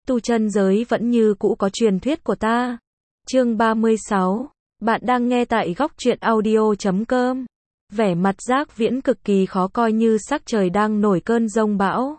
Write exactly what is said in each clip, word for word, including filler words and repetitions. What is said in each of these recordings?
tu chân giới vẫn như cũ có truyền thuyết của ta. Chương ba mươi sáu. Bạn đang nghe tại góc truyện audio chấm com. Vẻ mặt Giác Viễn cực kỳ khó coi như sắc trời đang nổi cơn giông bão.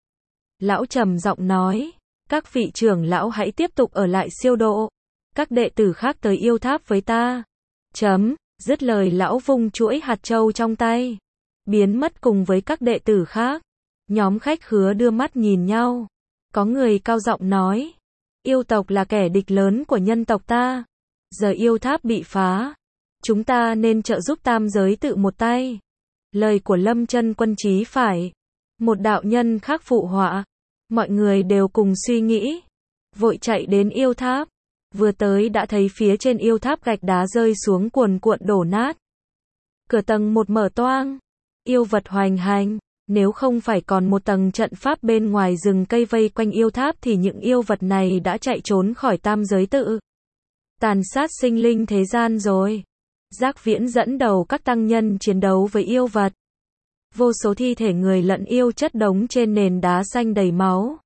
Lão trầm giọng nói, các vị trưởng lão hãy tiếp tục ở lại siêu độ. Các đệ tử khác tới yêu tháp với ta. Chấm, dứt lời lão vung chuỗi hạt châu trong tay. Biến mất cùng với các đệ tử khác. Nhóm khách khứa đưa mắt nhìn nhau. Có người cao giọng nói, yêu tộc là kẻ địch lớn của nhân tộc ta. Giờ yêu tháp bị phá, chúng ta nên trợ giúp tam giới tự một tay. Lời của Lâm Chân Quân chí phải. Một đạo nhân khác phụ họa. Mọi người đều cùng suy nghĩ. Vội chạy đến yêu tháp. Vừa tới đã thấy phía trên yêu tháp gạch đá rơi xuống cuồn cuộn đổ nát. Cửa tầng một mở toang. Yêu vật hoành hành. Nếu không phải còn một tầng trận pháp bên ngoài rừng cây vây quanh yêu tháp thì những yêu vật này đã chạy trốn khỏi tam giới tự. Tàn sát sinh linh thế gian rồi. Giác Viễn dẫn đầu các tăng nhân chiến đấu với yêu vật. Vô số thi thể người lẫn yêu chất đống trên nền đá xanh đầy máu.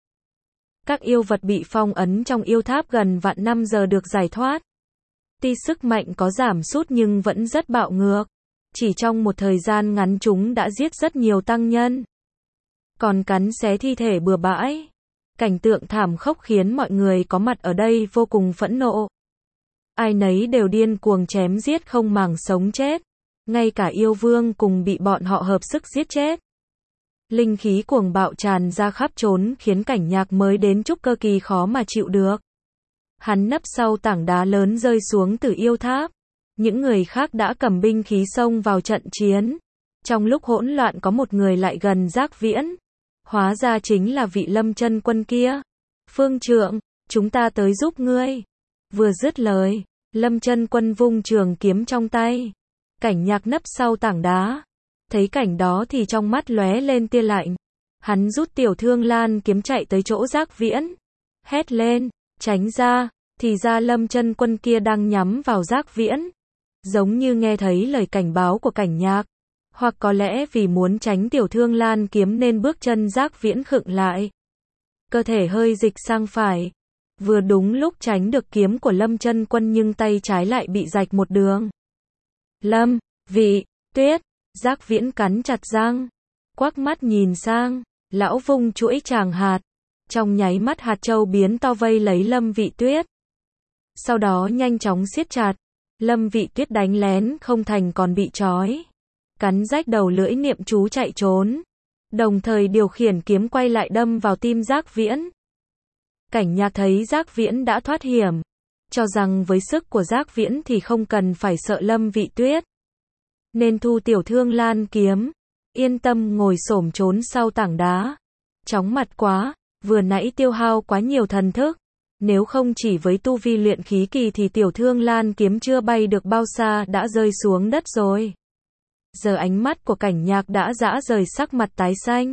Các yêu vật bị phong ấn trong yêu tháp gần vạn năm giờ được giải thoát. Tuy sức mạnh có giảm sút nhưng vẫn rất bạo ngược. Chỉ trong một thời gian ngắn chúng đã giết rất nhiều tăng nhân. Còn cắn xé thi thể bừa bãi. Cảnh tượng thảm khốc khiến mọi người có mặt ở đây vô cùng phẫn nộ. Ai nấy đều điên cuồng chém giết không màng sống chết. Ngay cả yêu vương cùng bị bọn họ hợp sức giết chết. Linh khí cuồng bạo tràn ra khắp trốn khiến Cảnh Nhạc mới đến trúc cơ kỳ khó mà chịu được. Hắn nấp sau tảng đá lớn rơi xuống từ yêu tháp. Những người khác đã cầm binh khí xông vào trận chiến. Trong lúc hỗn loạn có một người lại gần Giác Viễn. Hóa ra chính là vị Lâm Chân Quân kia. Phương trượng, chúng ta tới giúp ngươi. Vừa dứt lời, Lâm Chân Quân vung trường kiếm trong tay. Cảnh Nhạc nấp sau tảng đá. Thấy cảnh đó thì trong mắt lóe lên tia lạnh. Hắn rút Tiểu Thương Lan kiếm chạy tới chỗ Giác Viễn. Hét lên, tránh ra, thì ra Lâm Chân Quân kia đang nhắm vào Giác Viễn. Giống như nghe thấy lời cảnh báo của Cảnh Nhạc. Hoặc có lẽ vì muốn tránh Tiểu Thương Lan kiếm nên bước chân Giác Viễn khựng lại. Cơ thể hơi dịch sang phải. Vừa đúng lúc tránh được kiếm của Lâm Chân Quân nhưng tay trái lại bị rạch một đường. Lâm, Vị, Tuyết, Giác Viễn cắn chặt răng. Quắc mắt nhìn sang, lão vung chuỗi tràng hạt. Trong nháy mắt hạt châu biến to vây lấy Lâm Vị Tuyết. Sau đó nhanh chóng siết chặt. Lâm Vị Tuyết đánh lén không thành còn bị trói. Cắn rách đầu lưỡi niệm chú chạy trốn. Đồng thời điều khiển kiếm quay lại đâm vào tim Giác Viễn. Cảnh Nhạc thấy Giác Viễn đã thoát hiểm. Cho rằng với sức của Giác Viễn thì không cần phải sợ Lâm Vị Tuyết. Nên thu Tiểu Thương Lan kiếm. Yên tâm ngồi xổm trốn sau tảng đá. Chóng mặt quá, vừa nãy tiêu hao quá nhiều thần thức. Nếu không chỉ với tu vi luyện khí kỳ thì Tiểu Thương Lan kiếm chưa bay được bao xa đã rơi xuống đất rồi. Giờ ánh mắt của Cảnh Nhạc đã dã rời, sắc mặt tái xanh.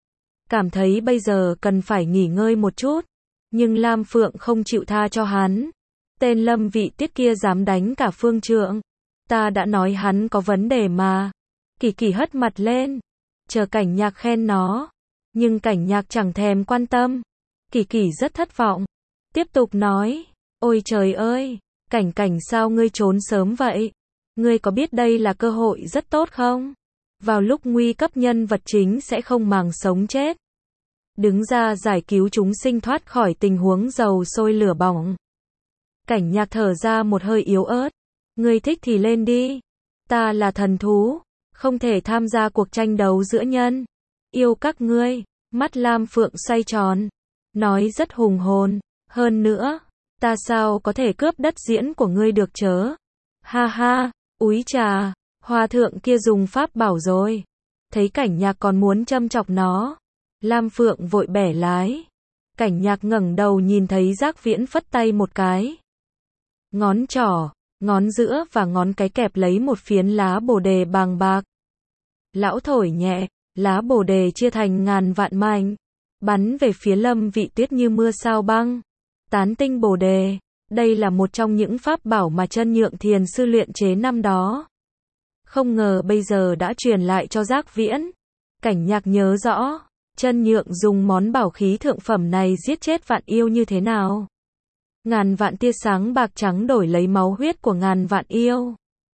Cảm thấy bây giờ cần phải nghỉ ngơi một chút. Nhưng Lam Phượng không chịu tha cho hắn. Tên Lâm Vị Tuyết kia dám đánh cả phương trượng. Ta đã nói hắn có vấn đề mà. Kỳ Kỳ hất mặt lên. Chờ Cảnh Nhạc khen nó. Nhưng Cảnh Nhạc chẳng thèm quan tâm. Kỳ Kỳ rất thất vọng. Tiếp tục nói. Ôi trời ơi. Cảnh Cảnh sao ngươi trốn sớm vậy? Ngươi có biết đây là cơ hội rất tốt không? Vào lúc nguy cấp nhân vật chính sẽ không màng sống chết. Đứng ra giải cứu chúng sinh thoát khỏi tình huống dầu sôi lửa bỏng. Cảnh Nhạc thở ra một hơi yếu ớt. Ngươi thích thì lên đi. Ta là thần thú. Không thể tham gia cuộc tranh đấu giữa nhân. Yêu các ngươi. Mắt Lam Phượng xoay tròn. Nói rất hùng hồn. Hơn nữa. Ta sao có thể cướp đất diễn của ngươi được chớ. Ha ha. Úi trà. Hòa thượng kia dùng pháp bảo rồi. Thấy Cảnh Nhạc còn muốn châm chọc nó. Lam Phượng vội bẻ lái. Cảnh Nhạc ngẩng đầu nhìn thấy Giác Viễn phất tay một cái. Ngón trỏ, ngón giữa và ngón cái kẹp lấy một phiến lá bồ đề bàng bạc. Lão thổi nhẹ, lá bồ đề chia thành ngàn vạn mảnh, bắn về phía Lâm Vị Tuyết như mưa sao băng. Tán tinh bồ đề, đây là một trong những pháp bảo mà Chân Nhượng Thiền sư luyện chế năm đó. Không ngờ bây giờ đã truyền lại cho Giác Viễn. Cảnh Nhạc nhớ rõ, Chân Nhượng dùng món bảo khí thượng phẩm này giết chết vạn yêu như thế nào? Ngàn vạn tia sáng bạc trắng đổi lấy máu huyết của ngàn vạn yêu.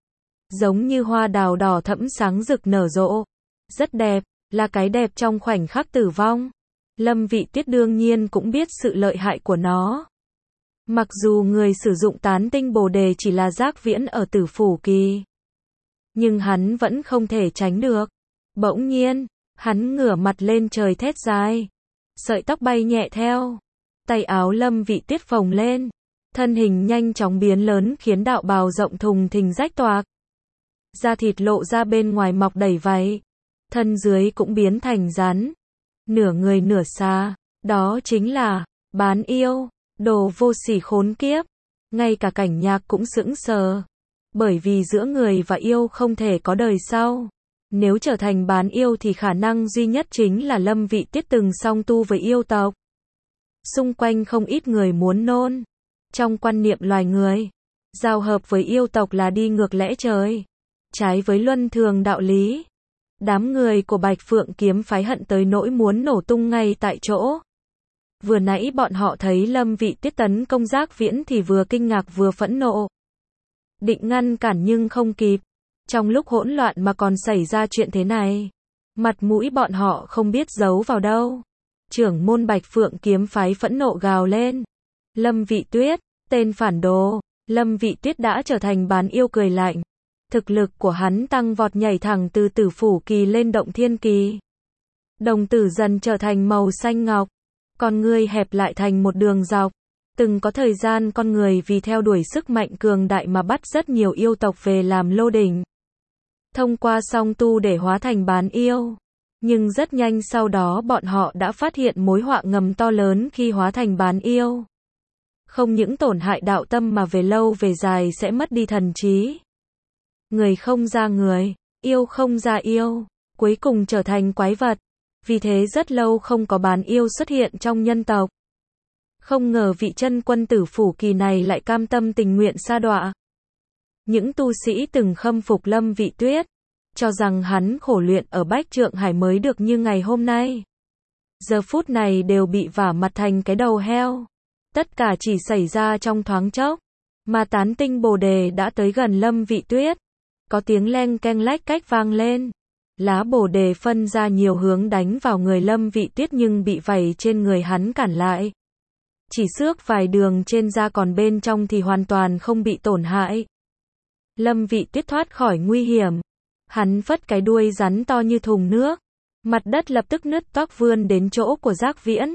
Giống như hoa đào đỏ thẫm sáng rực nở rộ. Rất đẹp, là cái đẹp trong khoảnh khắc tử vong. Lâm Vị Tuyết đương nhiên cũng biết sự lợi hại của nó. Mặc dù người sử dụng tán tinh bồ đề chỉ là Giác Viễn ở Tử Phủ Kỳ, nhưng hắn vẫn không thể tránh được. Bỗng nhiên, hắn ngửa mặt lên trời thét dài. Sợi tóc bay nhẹ theo. Tay áo Lâm Vị Tuyết phồng lên. Thân hình nhanh chóng biến lớn khiến đạo bào rộng thùng thình rách toạc. Da thịt lộ ra bên ngoài mọc đầy váy. Thân dưới cũng biến thành rắn. Nửa người nửa xa. Đó chính là Bán Yêu. Đồ vô sỉ khốn kiếp. Ngay cả Cảnh Nhạc cũng sững sờ. Bởi vì giữa người và yêu không thể có đời sau. Nếu trở thành bán yêu thì khả năng duy nhất chính là Lâm Vị Tuyết từng song tu với yêu tộc. Xung quanh không ít người muốn nôn. Trong quan niệm loài người, giao hợp với yêu tộc là đi ngược lẽ trời, trái với luân thường đạo lý. Đám người của Bạch Phượng Kiếm phái hận tới nỗi muốn nổ tung ngay tại chỗ. Vừa nãy bọn họ thấy Lâm Vị Tuyết tấn công Giác Viễn thì vừa kinh ngạc vừa phẫn nộ. Định ngăn cản nhưng không kịp. Trong lúc hỗn loạn mà còn xảy ra chuyện thế này. Mặt mũi bọn họ không biết giấu vào đâu. Trưởng môn Bạch Phượng Kiếm phái phẫn nộ gào lên. Lâm Vị Tuyết, tên phản đồ. Lâm Vị Tuyết đã trở thành bán yêu cười lạnh. Thực lực của hắn tăng vọt nhảy thẳng từ Tử Phủ Kỳ lên Động Thiên Kỳ. Đồng tử dần trở thành màu xanh ngọc. Con người hẹp lại thành một đường dọc. Từng có thời gian con người vì theo đuổi sức mạnh cường đại mà bắt rất nhiều yêu tộc về làm lô đỉnh. Thông qua song tu để hóa thành bán yêu. Nhưng rất nhanh sau đó bọn họ đã phát hiện mối họa ngầm to lớn khi hóa thành bán yêu. Không những tổn hại đạo tâm mà về lâu về dài sẽ mất đi thần trí. Người không ra người, yêu không ra yêu, cuối cùng trở thành quái vật. Vì thế rất lâu không có bán yêu xuất hiện trong nhân tộc. Không ngờ vị chân quân Tử Phủ Kỳ này lại cam tâm tình nguyện sa đọa. Những tu sĩ từng khâm phục Lâm Vị Tuyết, cho rằng hắn khổ luyện ở Bách Trượng Hải mới được như ngày hôm nay. Giờ phút này đều bị vả mặt thành cái đầu heo. Tất cả chỉ xảy ra trong thoáng chốc. Mà tán tinh bồ đề đã tới gần Lâm Vị Tuyết. Có tiếng leng keng lách cách vang lên. Lá bồ đề phân ra nhiều hướng đánh vào người Lâm Vị Tuyết nhưng bị vảy trên người hắn cản lại. Chỉ xước vài đường trên da còn bên trong thì hoàn toàn không bị tổn hại. Lâm Vị Tuyết thoát khỏi nguy hiểm. Hắn phất cái đuôi rắn to như thùng nước. Mặt đất lập tức nứt toác vươn đến chỗ của Giác Viễn.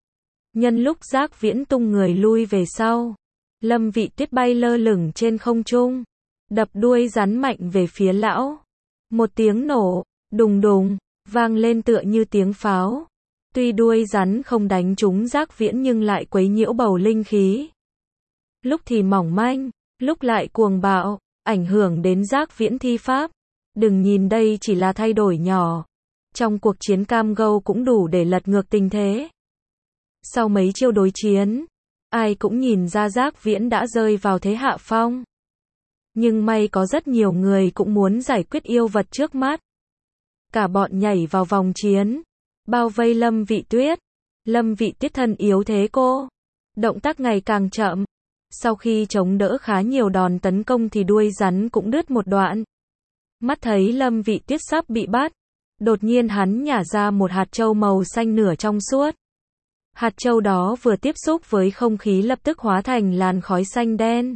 Nhân lúc Giác Viễn tung người lui về sau, Lâm Vị Tuyết bay lơ lửng trên không trung, đập đuôi rắn mạnh về phía lão. Một tiếng nổ, đùng đùng, vang lên tựa như tiếng pháo. Tuy đuôi rắn không đánh trúng Giác Viễn nhưng lại quấy nhiễu bầu linh khí. Lúc thì mỏng manh, lúc lại cuồng bạo, ảnh hưởng đến Giác Viễn thi pháp. Đừng nhìn đây chỉ là thay đổi nhỏ. Trong cuộc chiến cam go cũng đủ để lật ngược tình thế. Sau mấy chiêu đối chiến, ai cũng nhìn ra Giác Viễn đã rơi vào thế hạ phong. Nhưng may có rất nhiều người cũng muốn giải quyết yêu vật trước mắt. Cả bọn nhảy vào vòng chiến, bao vây Lâm Vị Tuyết. Lâm Vị Tuyết thân yếu thế cô. Động tác ngày càng chậm. Sau khi chống đỡ khá nhiều đòn tấn công thì đuôi rắn cũng đứt một đoạn. Mắt thấy Lâm Vị Tuyết sắp bị bắt. Đột nhiên hắn nhả ra một hạt châu màu xanh nửa trong suốt. Hạt châu đó vừa tiếp xúc với không khí lập tức hóa thành làn khói xanh đen.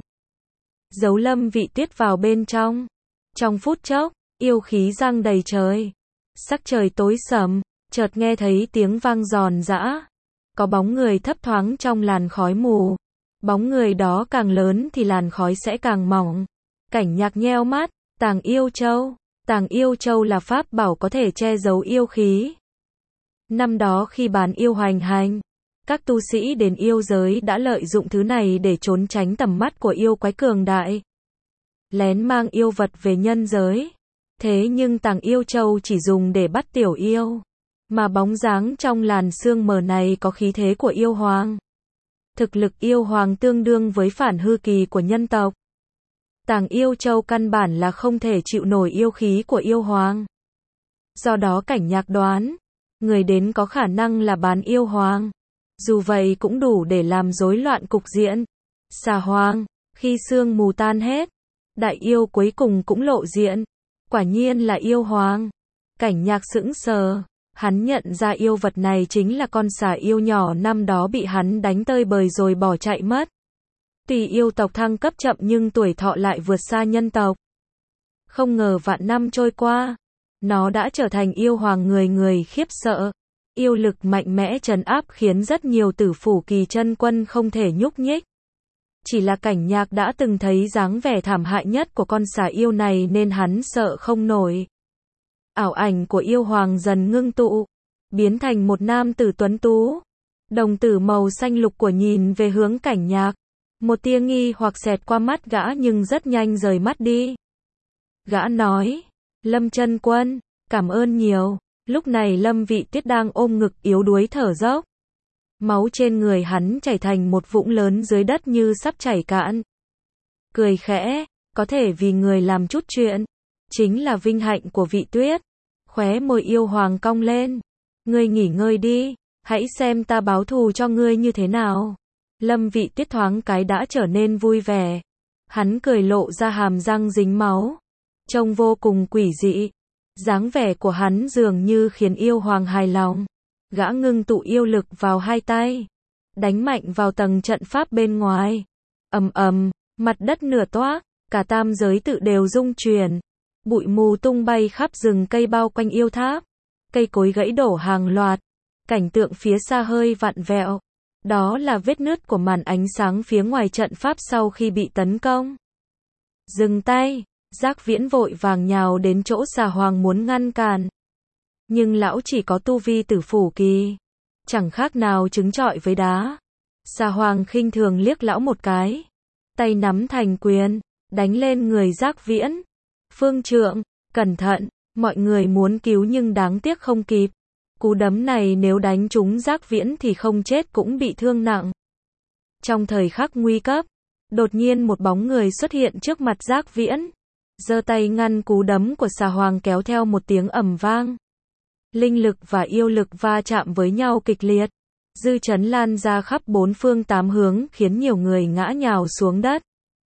Giấu Lâm Vị Tuyết vào bên trong. Trong phút chốc, yêu khí giăng đầy trời. Sắc trời tối sầm, chợt nghe thấy tiếng vang giòn giã. Có bóng người thấp thoáng trong làn khói mù. Bóng người đó càng lớn thì làn khói sẽ càng mỏng. Cảnh Nhạc nheo mắt, Tàng Yêu Châu. Tàng Yêu Châu là pháp bảo có thể che giấu yêu khí. Năm đó khi bán yêu hoành hành, các tu sĩ đến yêu giới đã lợi dụng thứ này để trốn tránh tầm mắt của yêu quái cường đại. Lén mang yêu vật về nhân giới. Thế nhưng Tàng Yêu Châu chỉ dùng để bắt tiểu yêu. Mà bóng dáng trong làn sương mờ này có khí thế của yêu hoàng. Thực lực yêu hoàng tương đương với phản hư kỳ của nhân tộc. Tàng Yêu Châu căn bản là không thể chịu nổi yêu khí của yêu hoàng. Do đó Cảnh Nhạc đoán, người đến có khả năng là bán yêu hoàng. Dù vậy cũng đủ để làm rối loạn cục diện. Xà hoàng, khi sương mù tan hết, đại yêu cuối cùng cũng lộ diện. Quả nhiên là yêu hoàng. Cảnh Nhạc sững sờ, hắn nhận ra yêu vật này chính là con xà yêu nhỏ năm đó bị hắn đánh tơi bời rồi bỏ chạy mất. Tuy yêu tộc thăng cấp chậm nhưng tuổi thọ lại vượt xa nhân tộc. Không ngờ vạn năm trôi qua, nó đã trở thành yêu hoàng người người khiếp sợ. Yêu lực mạnh mẽ trấn áp khiến rất nhiều tử phủ kỳ chân quân không thể nhúc nhích. Chỉ là Cảnh Nhạc đã từng thấy dáng vẻ thảm hại nhất của con xà yêu này nên hắn sợ không nổi. Ảo ảnh của yêu hoàng dần ngưng tụ, biến thành một nam tử tuấn tú. Đồng tử màu xanh lục của nhìn về hướng Cảnh Nhạc. Một tia nghi hoặc xẹt qua mắt gã nhưng rất nhanh rời mắt đi. Gã nói, Lâm chân quân, cảm ơn nhiều. Lúc này Lâm Vị Tiết đang ôm ngực yếu đuối thở dốc. Máu trên người hắn chảy thành một vũng lớn dưới đất như sắp chảy cạn. Cười khẽ, có thể vì người làm chút chuyện, chính là vinh hạnh của Vị Tuyết. Khóe môi yêu hoàng cong lên. Ngươi nghỉ ngơi đi, hãy xem ta báo thù cho ngươi như thế nào. Lâm Vị Tiết thoáng cái đã trở nên vui vẻ. Hắn cười lộ ra hàm răng dính máu. Trông vô cùng quỷ dị. Dáng vẻ của hắn dường như khiến yêu hoàng hài lòng. Gã ngưng tụ yêu lực vào hai tay, đánh mạnh vào tầng trận pháp bên ngoài. Ầm ầm, mặt đất nửa toác, cả tam giới tự đều rung chuyển. Bụi mù tung bay khắp rừng cây bao quanh yêu tháp. Cây cối gãy đổ hàng loạt. Cảnh tượng phía xa hơi vặn vẹo. Đó là vết nứt của màn ánh sáng phía ngoài trận pháp sau khi bị tấn công. Dừng tay, Giác Viễn vội vàng nhào đến chỗ xà hoàng muốn ngăn cản. Nhưng lão chỉ có tu vi tử phủ kỳ, chẳng khác nào trứng trọi với đá. Xà hoàng khinh thường liếc lão một cái, tay nắm thành quyền, đánh lên người Giác Viễn. Phương trượng, cẩn thận, mọi người muốn cứu nhưng đáng tiếc không kịp. Cú đấm này nếu đánh trúng Giác Viễn thì không chết cũng bị thương nặng. Trong thời khắc nguy cấp, đột nhiên một bóng người xuất hiện trước mặt Giác Viễn, giơ tay ngăn cú đấm của xà hoàng kéo theo một tiếng ầm vang. Linh lực và yêu lực va chạm với nhau kịch liệt, dư chấn lan ra khắp bốn phương tám hướng khiến nhiều người ngã nhào xuống đất.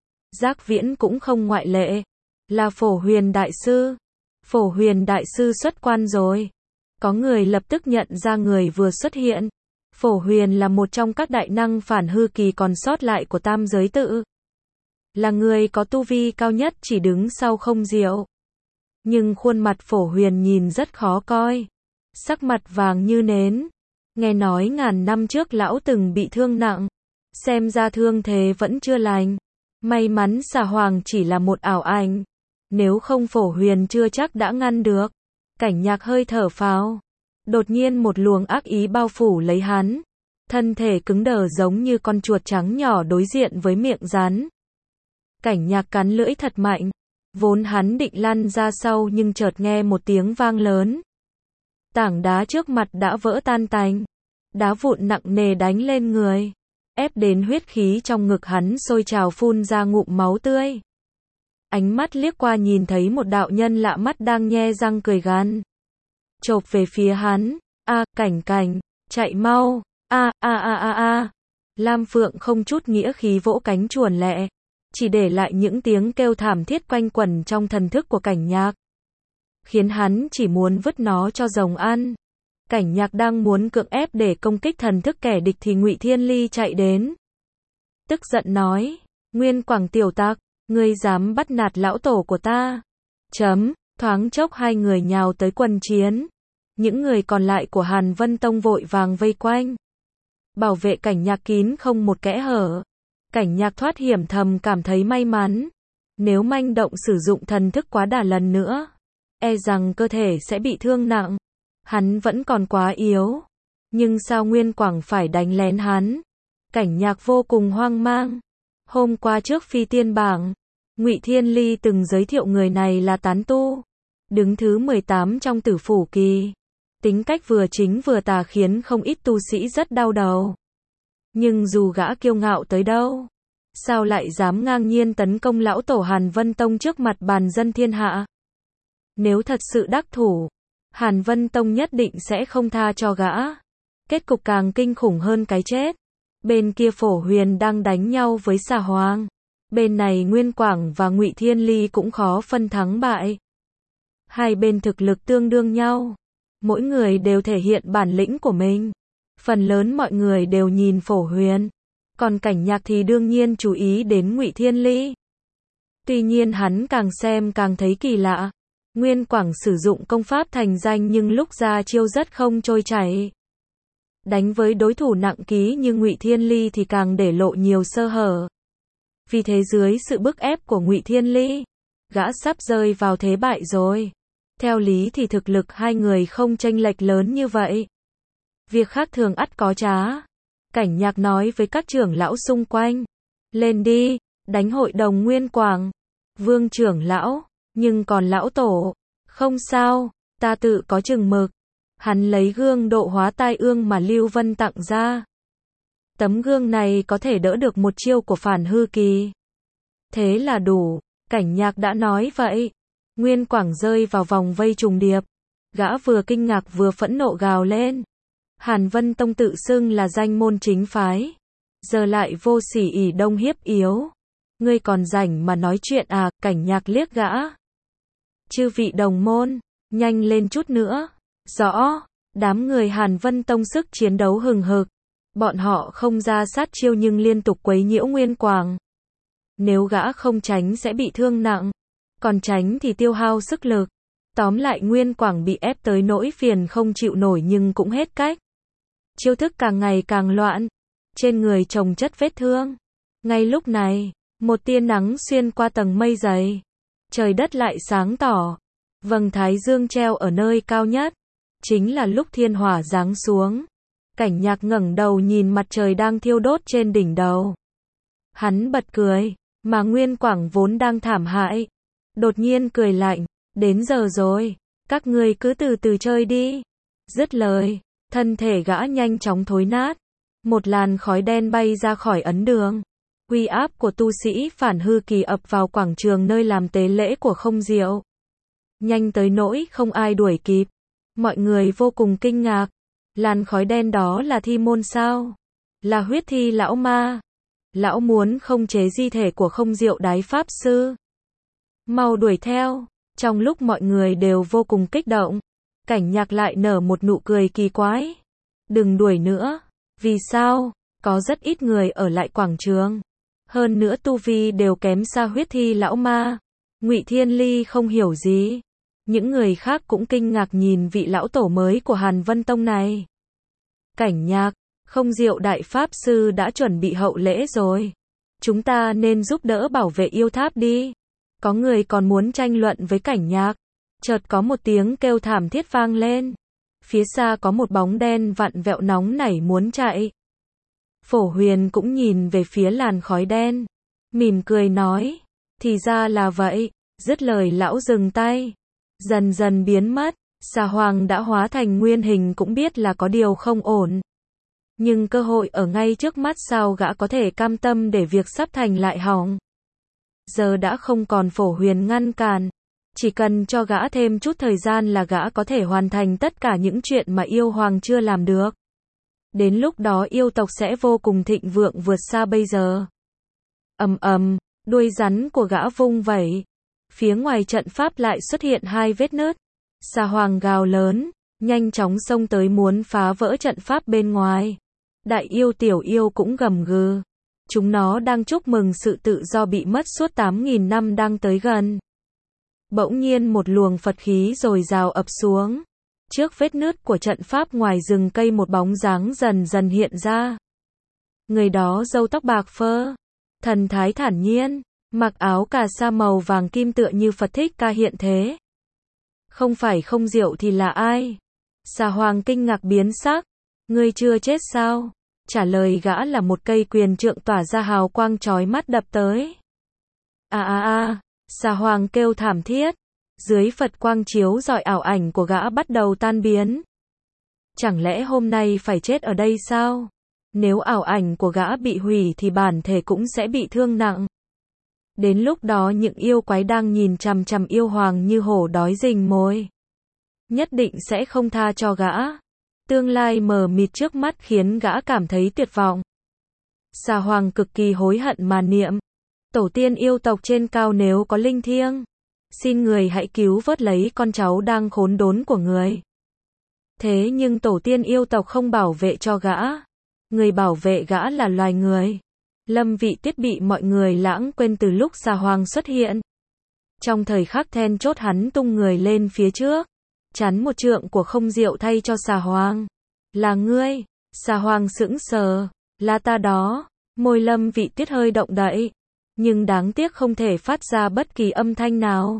Giác Viễn cũng không ngoại lệ, là Phổ Huyền Đại Sư. Phổ Huyền Đại Sư xuất quan rồi. Có người lập tức nhận ra người vừa xuất hiện. Phổ Huyền là một trong các đại năng phản hư kỳ còn sót lại của tam giới tự. Là người có tu vi cao nhất chỉ đứng sau Không Diệu. Nhưng khuôn mặt Phổ Huyền nhìn rất khó coi. Sắc mặt vàng như nến. Nghe nói ngàn năm trước lão từng bị thương nặng. Xem ra thương thế vẫn chưa lành. May mắn xà hoàng chỉ là một ảo ảnh. Nếu không Phổ Huyền chưa chắc đã ngăn được. Cảnh Nhạc hơi thở phào. Đột nhiên một luồng ác ý bao phủ lấy hắn. Thân thể cứng đờ giống như con chuột trắng nhỏ đối diện với miệng rắn. Cảnh Nhạc cắn lưỡi thật mạnh. Vốn hắn định lăn ra sau nhưng chợt nghe một tiếng vang lớn. Tảng đá trước mặt đã vỡ tan tành. Đá vụn nặng nề đánh lên người. Ép đến huyết khí trong ngực hắn sôi trào phun ra ngụm máu tươi. Ánh mắt liếc qua nhìn thấy một đạo nhân lạ mắt đang nhe răng cười gằn. Chộp về phía hắn. A, Cảnh Cảnh, chạy mau. A, a a a a. Lam Phượng không chút nghĩa khí vỗ cánh chuồn lẹ. Chỉ để lại những tiếng kêu thảm thiết quanh quẩn trong thần thức của Cảnh Nhạc. Khiến hắn chỉ muốn vứt nó cho rồng ăn. Cảnh Nhạc đang muốn cưỡng ép để công kích thần thức kẻ địch thì Ngụy Thiên Ly chạy đến. Tức giận nói, Nguyên Quảng tiểu tặc, ngươi dám bắt nạt lão tổ của ta. Chấm, thoáng chốc hai người nhào tới quần chiến. Những người còn lại của Hàn Vân Tông vội vàng vây quanh. Bảo vệ Cảnh Nhạc kín không một kẽ hở. Cảnh Nhạc thoát hiểm thầm cảm thấy may mắn. Nếu manh động sử dụng thần thức quá đà lần nữa, e rằng cơ thể sẽ bị thương nặng. Hắn vẫn còn quá yếu. Nhưng sao Nguyên Quảng phải đánh lén hắn? Cảnh Nhạc vô cùng hoang mang. Hôm qua trước phi tiên bảng, Ngụy Thiên Ly từng giới thiệu người này là tán tu. Đứng thứ mười tám trong tử phủ kỳ. Tính cách vừa chính vừa tà khiến không ít tu sĩ rất đau đầu. Nhưng dù gã kiêu ngạo tới đâu, sao lại dám ngang nhiên tấn công lão tổ Hàn Vân Tông trước mặt bàn dân thiên hạ? Nếu thật sự đắc thủ, Hàn Vân Tông nhất định sẽ không tha cho gã. Kết cục càng kinh khủng hơn cái chết. Bên kia Phổ Huyền đang đánh nhau với Xà Hoàng. Bên này Nguyên Quảng và Ngụy Thiên Ly cũng khó phân thắng bại. Hai bên thực lực tương đương nhau. Mỗi người đều thể hiện bản lĩnh của mình. Phần lớn mọi người đều nhìn Phổ Huyền. Còn Cảnh Nhạc thì đương nhiên chú ý đến Ngụy Thiên Ly. Tuy nhiên hắn càng xem càng thấy kỳ lạ. Nguyên Quảng sử dụng công pháp thành danh nhưng lúc ra chiêu rất không trôi chảy. Đánh với đối thủ nặng ký như Ngụy Thiên Ly thì càng để lộ nhiều sơ hở. Vì thế dưới sự bức ép của Ngụy Thiên Ly, gã sắp rơi vào thế bại rồi. Theo lý thì thực lực hai người không chênh lệch lớn như vậy. Việc khác thường ắt có trá. Cảnh Nhạc nói với các trưởng lão xung quanh. Lên đi, đánh hội đồng Nguyên Quảng. Vương trưởng lão, nhưng còn lão tổ. Không sao, ta tự có chừng mực. Hắn lấy gương độ hóa tai ương mà Lưu Vân tặng ra. Tấm gương này có thể đỡ được một chiêu của Phản Hư Kỳ. Thế là đủ, Cảnh Nhạc đã nói vậy. Nguyên Quảng rơi vào vòng vây trùng điệp. Gã vừa kinh ngạc vừa phẫn nộ gào lên. Hàn Vân Tông tự xưng là danh môn chính phái. Giờ lại vô sỉ ỷ đông hiếp yếu. Ngươi còn rảnh mà nói chuyện à, Cảnh Nhạc liếc gã. Chư vị đồng môn, nhanh lên chút nữa. Rõ, đám người Hàn Vân Tông sức chiến đấu hừng hực. Bọn họ không ra sát chiêu nhưng liên tục quấy nhiễu Nguyên Quảng. Nếu gã không tránh sẽ bị thương nặng. Còn tránh thì tiêu hao sức lực. Tóm lại Nguyên Quảng bị ép tới nỗi phiền không chịu nổi nhưng cũng hết cách. Chiêu thức càng ngày càng loạn. Trên người chồng chất vết thương. Ngay lúc này, một tia nắng xuyên qua tầng mây dày. Trời đất lại sáng tỏ. Vầng thái dương treo ở nơi cao nhất. Chính là lúc thiên hỏa giáng xuống. Cảnh Nhạc ngẩng đầu nhìn mặt trời đang thiêu đốt trên đỉnh đầu. Hắn bật cười, mà Nguyên Quảng vốn đang thảm hại. Đột nhiên cười lạnh, đến giờ rồi, các ngươi cứ từ từ chơi đi. Dứt lời, thân thể gã nhanh chóng thối nát. Một làn khói đen bay ra khỏi ấn đường. Uy áp của tu sĩ Phản Hư Kỳ ập vào quảng trường nơi làm tế lễ của Không Diệu. Nhanh tới nỗi không ai đuổi kịp. Mọi người vô cùng kinh ngạc. Làn khói đen đó là thi môn sao? Là huyết thi lão ma. Lão muốn không chế di thể của Không Diệu Đái Pháp Sư. Mau đuổi theo. Trong lúc mọi người đều vô cùng kích động, Cảnh Nhạc lại nở một nụ cười kỳ quái. Đừng đuổi nữa. Vì sao? Có rất ít người ở lại quảng trường. Hơn nữa tu vi đều kém xa huyết thi lão ma. Ngụy Thiên Ly không hiểu gì. Những người khác cũng kinh ngạc nhìn vị lão tổ mới của Hàn Vân Tông này. Cảnh Nhạc, Không Diệu Đại Pháp Sư đã chuẩn bị hậu lễ rồi. Chúng ta nên giúp đỡ bảo vệ yêu tháp đi. Có người còn muốn tranh luận với Cảnh Nhạc. Chợt có một tiếng kêu thảm thiết vang lên. Phía xa có một bóng đen vặn vẹo nóng nảy muốn chạy. Phổ Huyền cũng nhìn về phía làn khói đen. Mỉm cười nói. Thì ra là vậy. Dứt lời lão dừng tay. Dần dần biến mất. Xà Hoàng đã hóa thành nguyên hình cũng biết là có điều không ổn. Nhưng cơ hội ở ngay trước mắt sao gã có thể cam tâm để việc sắp thành lại hỏng. Giờ đã không còn Phổ Huyền ngăn cản. Chỉ cần cho gã thêm chút thời gian là gã có thể hoàn thành tất cả những chuyện mà yêu hoàng chưa làm được. Đến lúc đó yêu tộc sẽ vô cùng thịnh vượng vượt xa bây giờ. Ầm ầm, đuôi rắn của gã vung vẩy. Phía ngoài trận pháp lại xuất hiện hai vết nứt. Xà Hoàng gào lớn, nhanh chóng xông tới muốn phá vỡ trận pháp bên ngoài. Đại yêu tiểu yêu cũng gầm gừ. Chúng nó đang chúc mừng sự tự do bị mất suốt tám nghìn năm đang tới gần. Bỗng nhiên một luồng Phật khí dồi dào ập xuống. Trước vết nứt của trận pháp ngoài rừng cây một bóng dáng dần dần hiện ra. Người đó râu tóc bạc phơ, thần thái thản nhiên, mặc áo cà sa màu vàng kim tựa như Phật Thích Ca hiện thế. Không phải Không Diệu thì là ai? Xà Hoàng kinh ngạc biến sắc. Ngươi chưa chết sao? Trả lời gã là một cây quyền trượng tỏa ra hào quang chói mắt đập tới. A a a, Xà Hoàng kêu thảm thiết. Dưới Phật quang chiếu rọi ảo ảnh của gã bắt đầu tan biến. Chẳng lẽ hôm nay phải chết ở đây sao? Nếu ảo ảnh của gã bị hủy thì bản thể cũng sẽ bị thương nặng. Đến lúc đó những yêu quái đang nhìn chằm chằm yêu hoàng như hổ đói rình mồi. nhất định sẽ không tha cho gã. Tương lai mờ mịt trước mắt khiến gã cảm thấy tuyệt vọng. Xà Hoàng cực kỳ hối hận mà niệm. Tổ tiên yêu tộc trên cao nếu có linh thiêng, xin người hãy cứu vớt lấy con cháu đang khốn đốn của người. Thế nhưng tổ tiên yêu tộc không bảo vệ cho gã. Người bảo vệ gã là loài người. Lâm Vị Tuyết bị mọi người lãng quên từ lúc Xà Hoàng xuất hiện. Trong thời khắc then chốt hắn tung người lên phía trước, chắn một trượng của không diệu thay cho Xà Hoàng. Là ngươi? Xà Hoàng sững sờ. Là ta đó. Môi Lâm Vị Tuyết hơi động đậy, nhưng đáng tiếc không thể phát ra bất kỳ âm thanh nào.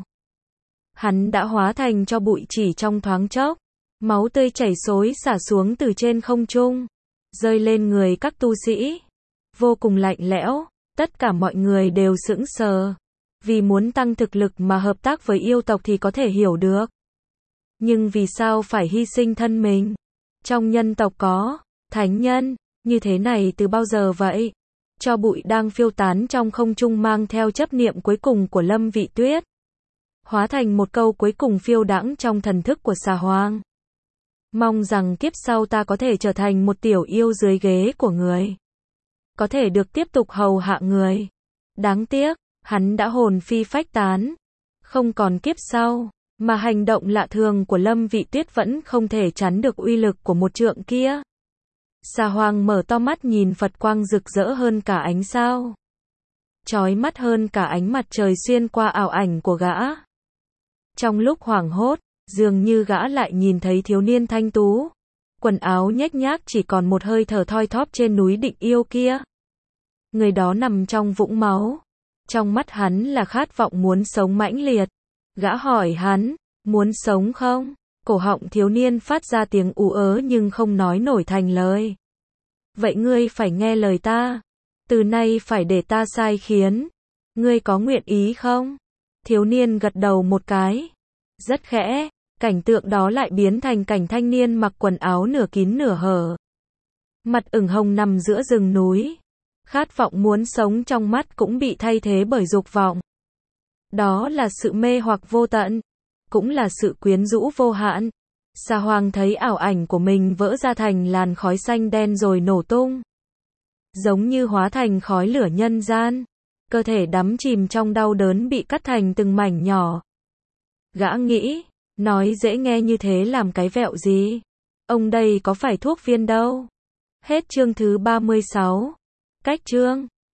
Hắn đã hóa thành cho bụi chỉ trong thoáng chốc. Máu tươi chảy xối xả xuống từ trên không trung, rơi lên người các tu sĩ. Vô cùng lạnh lẽo, tất cả mọi người đều sững sờ. Vì muốn tăng thực lực mà hợp tác với yêu tộc thì có thể hiểu được. Nhưng vì sao phải hy sinh thân mình? Trong nhân tộc có thánh nhân như thế này từ bao giờ vậy? Cho bụi đang phiêu tán trong không trung mang theo chấp niệm cuối cùng của Lâm Vị Tuyết, hóa thành một câu cuối cùng phiêu đãng trong thần thức của Xà Hoàng. Mong rằng kiếp sau ta có thể trở thành một tiểu yêu dưới ghế của người, có thể được tiếp tục hầu hạ người. Đáng tiếc, hắn đã hồn phi phách tán, không còn kiếp sau, mà hành động lạ thường của Lâm Vị Tuyết vẫn không thể chắn được uy lực của một trượng kia. Xà Hoàng mở to mắt nhìn Phật quang rực rỡ hơn cả ánh sao, chói mắt hơn cả ánh mặt trời xuyên qua ảo ảnh của gã. Trong lúc hoảng hốt, dường như gã lại nhìn thấy thiếu niên thanh tú, quần áo nhếch nhác chỉ còn một hơi thở thoi thóp trên núi Định Yêu kia. Người đó nằm trong vũng máu. Trong mắt hắn là khát vọng muốn sống mãnh liệt. Gã hỏi hắn, muốn sống không? Cổ họng thiếu niên phát ra tiếng ú ớ nhưng không nói nổi thành lời. Vậy ngươi phải nghe lời ta. Từ nay phải để ta sai khiến. Ngươi có nguyện ý không? Thiếu niên gật đầu một cái. Rất khẽ, cảnh tượng đó lại biến thành cảnh thanh niên mặc quần áo nửa kín nửa hở, mặt ửng hồng nằm giữa rừng núi. Khát vọng muốn sống trong mắt cũng bị thay thế bởi dục vọng. Đó là sự mê hoặc vô tận, cũng là sự quyến rũ vô hạn. Xà Hoàng thấy ảo ảnh của mình vỡ ra thành làn khói xanh đen rồi nổ tung, giống như hóa thành khói lửa nhân gian. Cơ thể đắm chìm trong đau đớn bị cắt thành từng mảnh nhỏ. Gã nghĩ, nói dễ nghe như thế làm cái vẹo gì? Ông đây có phải thuốc viên đâu. Hết chương thứ ba mươi sáu. Cách chương